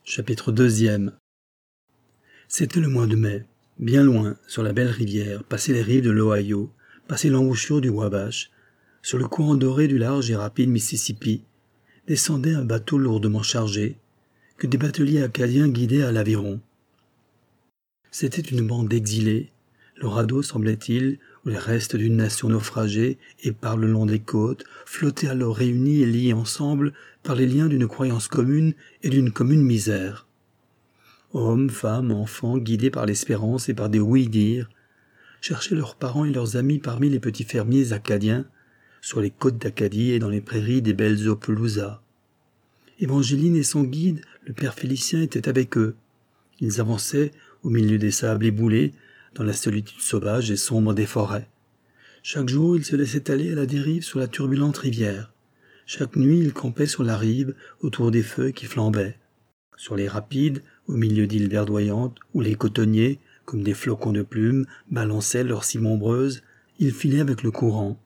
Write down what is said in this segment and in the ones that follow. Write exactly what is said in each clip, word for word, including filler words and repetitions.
Chapitre deuxième. C'était le mois de mai. Bien loin, sur la belle rivière, passaient les rives de l'Ohio, passait l'embouchure du Wabash. Sur le courant doré du large et rapide Mississippi, descendait un bateau lourdement chargé, que des bateliers acadiens guidaient à l'aviron. C'était une bande d'exilés. Le radeau, semblait-il, ou les restes d'une nation naufragée, épars le long des côtes, flottaient alors réunis et liés ensemble par les liens d'une croyance commune et d'une commune misère. Hommes, femmes, enfants, guidés par l'espérance et par des oui-dire, cherchaient leurs parents et leurs amis parmi les petits fermiers acadiens, sur les côtes d'Acadie et dans les prairies des belles Opelousas. Évangeline et son guide, le père Félicien, étaient avec eux. Ils avançaient au milieu des sables éboulés, dans la solitude sauvage et sombre des forêts. Chaque jour, ils se laissaient aller à la dérive sur la turbulente rivière. Chaque nuit, ils campaient sur la rive, autour des feux qui flambaient. Sur les rapides, au milieu d'îles verdoyantes, où les cotonniers, comme des flocons de plumes, balançaient leurs cimes ombreuses, ils filaient avec le courant.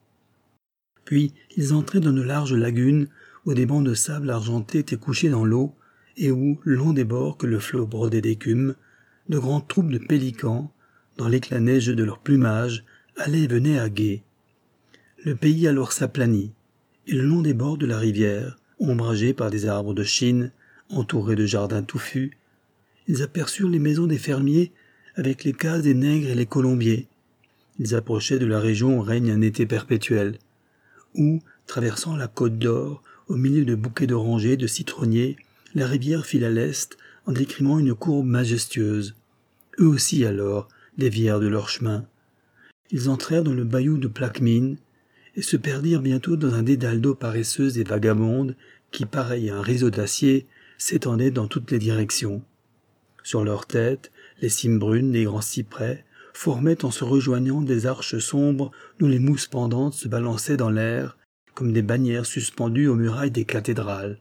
Puis, ils entraient dans de larges lagunes, où des bancs de sable argenté étaient couchés dans l'eau, et où, long des bords que le flot brodait d'écume, de grandes troupes de pélicans, dans l'éclat neigeux de leur plumage, allaient et venaient à gué. Le pays alors s'aplanit, et le long des bords de la rivière, ombragés par des arbres de Chine, entourés de jardins touffus, ils aperçurent les maisons des fermiers avec les cases des nègres et les colombiers. Ils approchaient de la région où règne un été perpétuel, où, traversant la côte d'or, au milieu de bouquets d'orangers, de citronniers, la rivière file à l'est en décrimant une courbe majestueuse. Eux aussi, alors, dévièrent de leur chemin. Ils entrèrent dans le bayou de Plaquemine et se perdirent bientôt dans un dédale d'eau paresseuse et vagabonde qui, pareil à un réseau d'acier, s'étendait dans toutes les directions. Sur leurs têtes, les cimes brunes des grands cyprès formaient en se rejoignant des arches sombres d'où les mousses pendantes se balançaient dans l'air comme des bannières suspendues aux murailles des cathédrales.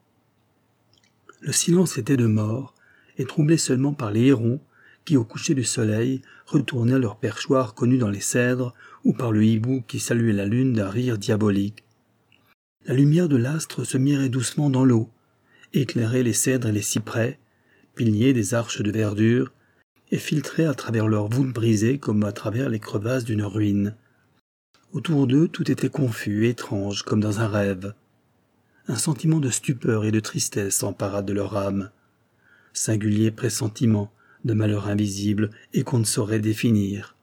Le silence était de mort, et troublé seulement par les hérons qui, au coucher du soleil, retournaient leur perchoir connu dans les cèdres, ou par le hibou qui saluait la lune d'un rire diabolique. La lumière de l'astre se mirait doucement dans l'eau, éclairait les cèdres et les cyprès, piliers des arches de verdure, et filtrait à travers leurs voûtes brisées comme à travers les crevasses d'une ruine. Autour d'eux, tout était confus, étrange, comme dans un rêve. Un sentiment de stupeur et de tristesse s'empara de leur âme. Singulier pressentiment de malheur invisible et qu'on ne saurait définir.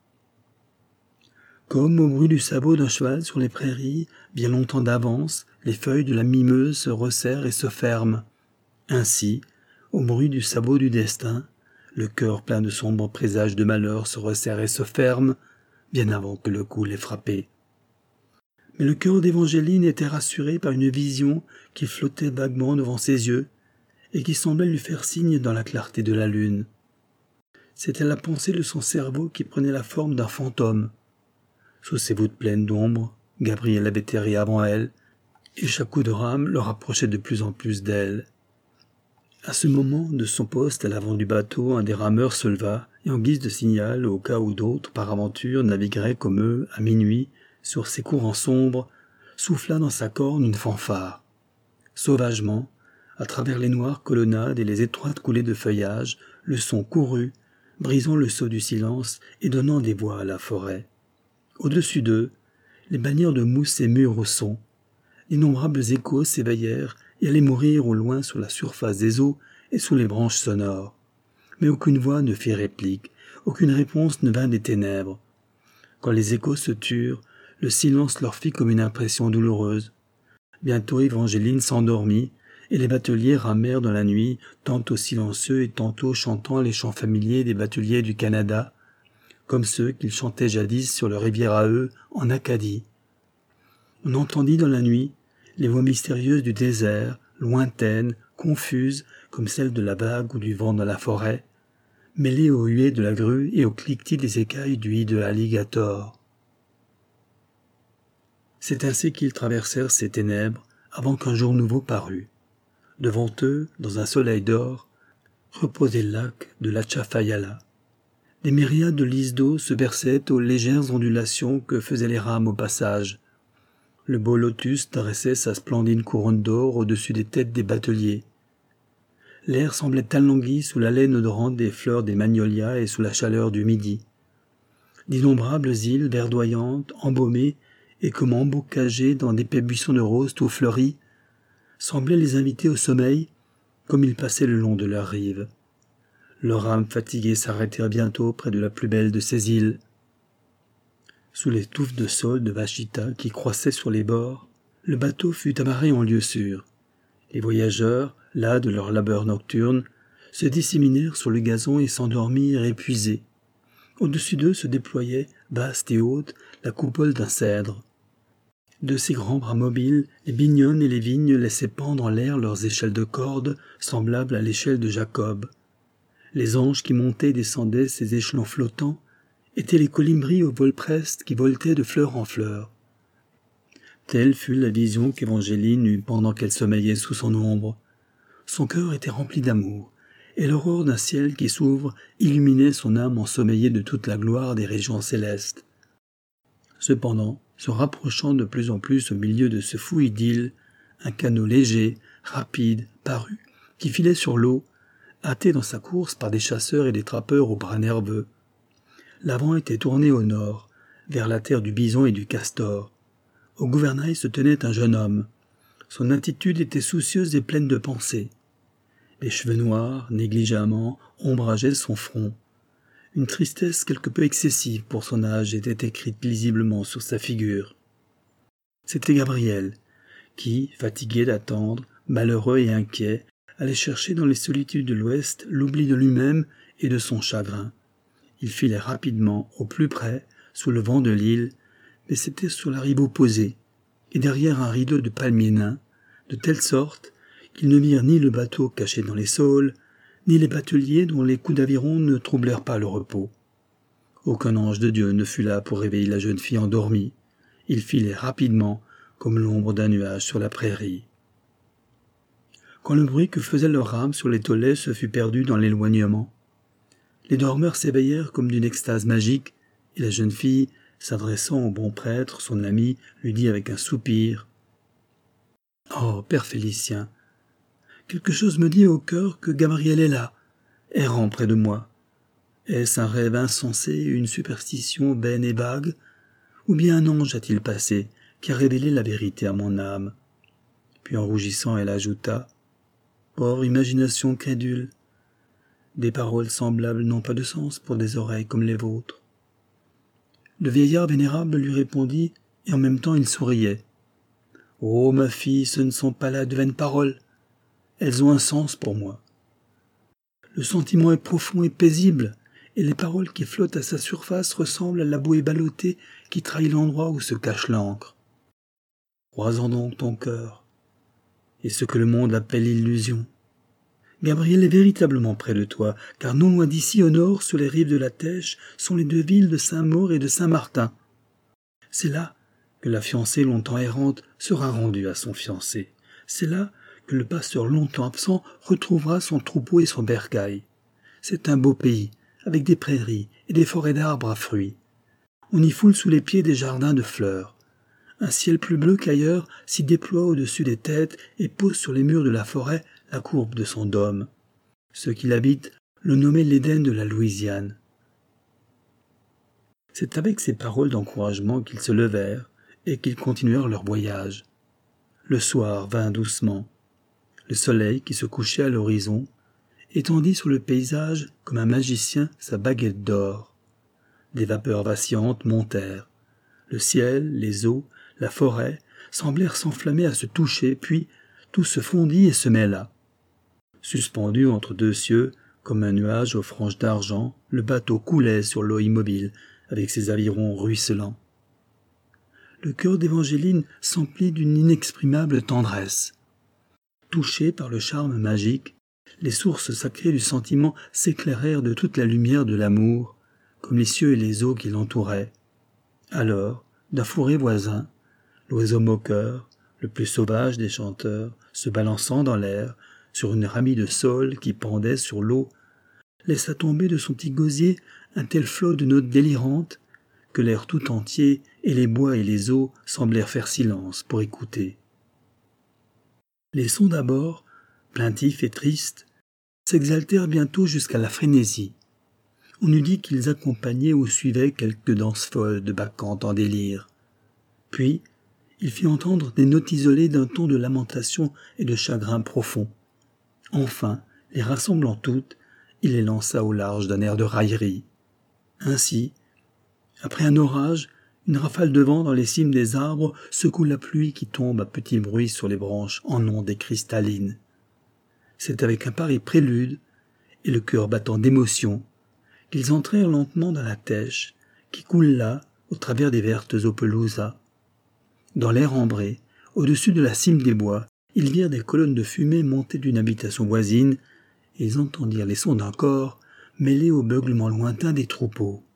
Comme au bruit du sabot d'un cheval sur les prairies, bien longtemps d'avance, les feuilles de la mimeuse se resserrent et se ferment. Ainsi, au bruit du sabot du destin, le cœur plein de sombres présages de malheur se resserre et se ferme, bien avant que le coup l'ait frappé. Mais le cœur d'Évangeline était rassuré par une vision qui flottait vaguement devant ses yeux et qui semblait lui faire signe dans la clarté de la lune. C'était la pensée de son cerveau qui prenait la forme d'un fantôme. Sous ses voûtes pleines d'ombre, Gabriel avait erré avant elle, et chaque coup de rame le rapprochait de plus en plus d'elle. À ce moment, de son poste à l'avant du bateau, un des rameurs se leva, et en guise de signal, au cas où d'autres, par aventure, navigueraient comme eux, à minuit, sur ces courants sombres, souffla dans sa corne une fanfare. Sauvagement, à travers les noires colonnades et les étroites coulées de feuillage, le son courut, brisant le sceau du silence et donnant des voix à la forêt. Au-dessus d'eux, les bannières de mousse s'émurent au son. D'innombrables échos s'éveillèrent et allaient mourir au loin sur la surface des eaux et sous les branches sonores. Mais aucune voix ne fit réplique, aucune réponse ne vint des ténèbres. Quand les échos se turent, le silence leur fit comme une impression douloureuse. Bientôt Évangeline s'endormit, et les bateliers ramèrent dans la nuit, tantôt silencieux et tantôt chantant les chants familiers des bateliers du Canada, comme ceux qu'ils chantaient jadis sur leur rivière à eux, en Acadie. On entendit dans la nuit les voix mystérieuses du désert, lointaines, confuses, comme celles de la vague ou du vent dans la forêt, mêlées aux huées de la grue et au cliquetis des écailles du hide de l'alligator. C'est ainsi qu'ils traversèrent ces ténèbres avant qu'un jour nouveau parût. Devant eux, dans un soleil d'or, reposait le lac de l'Atchafalaya. Des myriades de lys d'eau se versaient aux légères ondulations que faisaient les rames au passage. Le beau lotus dressait sa splendide couronne d'or au-dessus des têtes des bateliers. L'air semblait alangui sous l'haleine odorante des fleurs des magnolias et sous la chaleur du midi. D'innombrables îles verdoyantes, embaumées et comme embocagées dans d'épais buissons de roses tout fleuris, semblaient les inviter au sommeil comme ils passaient le long de leurs rives. Leurs rames fatiguées s'arrêtèrent bientôt près de la plus belle de ces îles. Sous les touffes de saules de Washita qui croissaient sur les bords, le bateau fut amarré en lieu sûr. Les voyageurs, las de leur labeur nocturne, se disséminèrent sur le gazon et s'endormirent épuisés. Au-dessus d'eux se déployait, vaste et haute, la coupole d'un cèdre. De ses grands bras mobiles, les bignonnes et les vignes laissaient pendre en l'air leurs échelles de cordes, semblables à l'échelle de Jacob. Les anges qui montaient et descendaient ces échelons flottants étaient les colibris au vol preste qui voletaient de fleur en fleur. Telle fut la vision qu'Évangéline eut pendant qu'elle sommeillait sous son ombre. Son cœur était rempli d'amour, et l'aurore d'un ciel qui s'ouvre illuminait son âme ensommeillée de toute la gloire des régions célestes. Cependant, se rapprochant de plus en plus au milieu de ce fou idylle, un canot léger, rapide, parut, qui filait sur l'eau, hâté dans sa course par des chasseurs et des trappeurs aux bras nerveux. L'avant était tourné au nord, vers la terre du bison et du castor. Au gouvernail se tenait un jeune homme. Son attitude était soucieuse et pleine de pensées. Les cheveux noirs, négligemment, ombrageaient son front. Une tristesse quelque peu excessive pour son âge était écrite lisiblement sur sa figure. C'était Gabriel, qui, fatigué d'attendre, malheureux et inquiet, allait chercher dans les solitudes de l'Ouest l'oubli de lui-même et de son chagrin. Il filait rapidement, au plus près, sous le vent de l'île, mais c'était sur la rive opposée, et derrière un rideau de palmiers nains, de telle sorte qu'ils ne virent ni le bateau caché dans les saules, ni les bateliers dont les coups d'aviron ne troublèrent pas le repos. Aucun ange de Dieu ne fut là pour réveiller la jeune fille endormie. Il filait rapidement, comme l'ombre d'un nuage sur la prairie. Quand le bruit que faisaient leurs rames sur les tolets se fut perdu dans l'éloignement, les dormeurs s'éveillèrent comme d'une extase magique, et la jeune fille, s'adressant au bon prêtre, son ami, lui dit avec un soupir « Oh, père Félicien, quelque chose me dit au cœur que Gabriel est là, errant près de moi. Est-ce un rêve insensé, une superstition vaine et vague, ou bien un ange a-t-il passé, qui a révélé la vérité à mon âme ?» Puis en rougissant, elle ajouta « Pauvre imagination crédule, des paroles semblables n'ont pas de sens pour des oreilles comme les vôtres. » Le vieillard vénérable lui répondit, et en même temps il souriait. « Oh, ma fille, ce ne sont pas là de vaines paroles. Elles ont un sens pour moi. Le sentiment est profond et paisible, et les paroles qui flottent à sa surface ressemblent à la bouée ballottée qui trahit l'endroit où se cache l'encre. Crois-en donc ton cœur, et ce que le monde appelle illusion. Gabriel est véritablement près de toi, car non loin d'ici, au nord, sur les rives de la Têche, sont les deux villes de Saint-Maur et de Saint-Martin. C'est là que la fiancée longtemps errante sera rendue à son fiancé. C'est là que le pasteur longtemps absent retrouvera son troupeau et son bercail. C'est un beau pays, avec des prairies et des forêts d'arbres à fruits. On y foule sous les pieds des jardins de fleurs. Un ciel plus bleu qu'ailleurs s'y déploie au-dessus des têtes et pose sur les murs de la forêt la courbe de son dôme. Ceux qui l'habitent le nommaient l'Éden de la Louisiane. C'est avec ces paroles d'encouragement qu'ils se levèrent et qu'ils continuèrent leur voyage. Le soir vint doucement. Le soleil, qui se couchait à l'horizon, étendit sur le paysage comme un magicien sa baguette d'or. Des vapeurs vacillantes montèrent. Le ciel, les eaux, la forêt semblèrent s'enflammer à se toucher, puis tout se fondit et se mêla. Suspendu entre deux cieux, comme un nuage aux franges d'argent, le bateau coulait sur l'eau immobile, avec ses avirons ruisselants. Le cœur d'Évangéline s'emplit d'une inexprimable tendresse. Touchée par le charme magique, les sources sacrées du sentiment s'éclairèrent de toute la lumière de l'amour, comme les cieux et les eaux qui l'entouraient. Alors, d'un fourré voisin, l'oiseau moqueur, le plus sauvage des chanteurs, se balançant dans l'air, sur une ramie de saule qui pendait sur l'eau, laissa tomber de son petit gosier un tel flot de notes délirantes que l'air tout entier et les bois et les eaux semblèrent faire silence pour écouter. Les sons d'abord, plaintifs et tristes, s'exaltèrent bientôt jusqu'à la frénésie. On eût dit qu'ils accompagnaient ou suivaient quelque danse folle de bacchantes en délire. Puis, il fit entendre des notes isolées d'un ton de lamentation et de chagrin profond. Enfin, les rassemblant toutes, il les lança au large d'un air de raillerie. Ainsi, après un orage, une rafale de vent dans les cimes des arbres secoue la pluie qui tombe à petit bruit sur les branches en ondées cristallines. C'est avec un pareil prélude, et le cœur battant d'émotion, qu'ils entrèrent lentement dans la Têche, qui coule là, au travers des vertes Opelousas. Dans l'air ambré, au-dessus de la cime des bois, ils virent des colonnes de fumée monter d'une habitation voisine, et ils entendirent les sons d'un corps mêlés au beuglement lointain des troupeaux.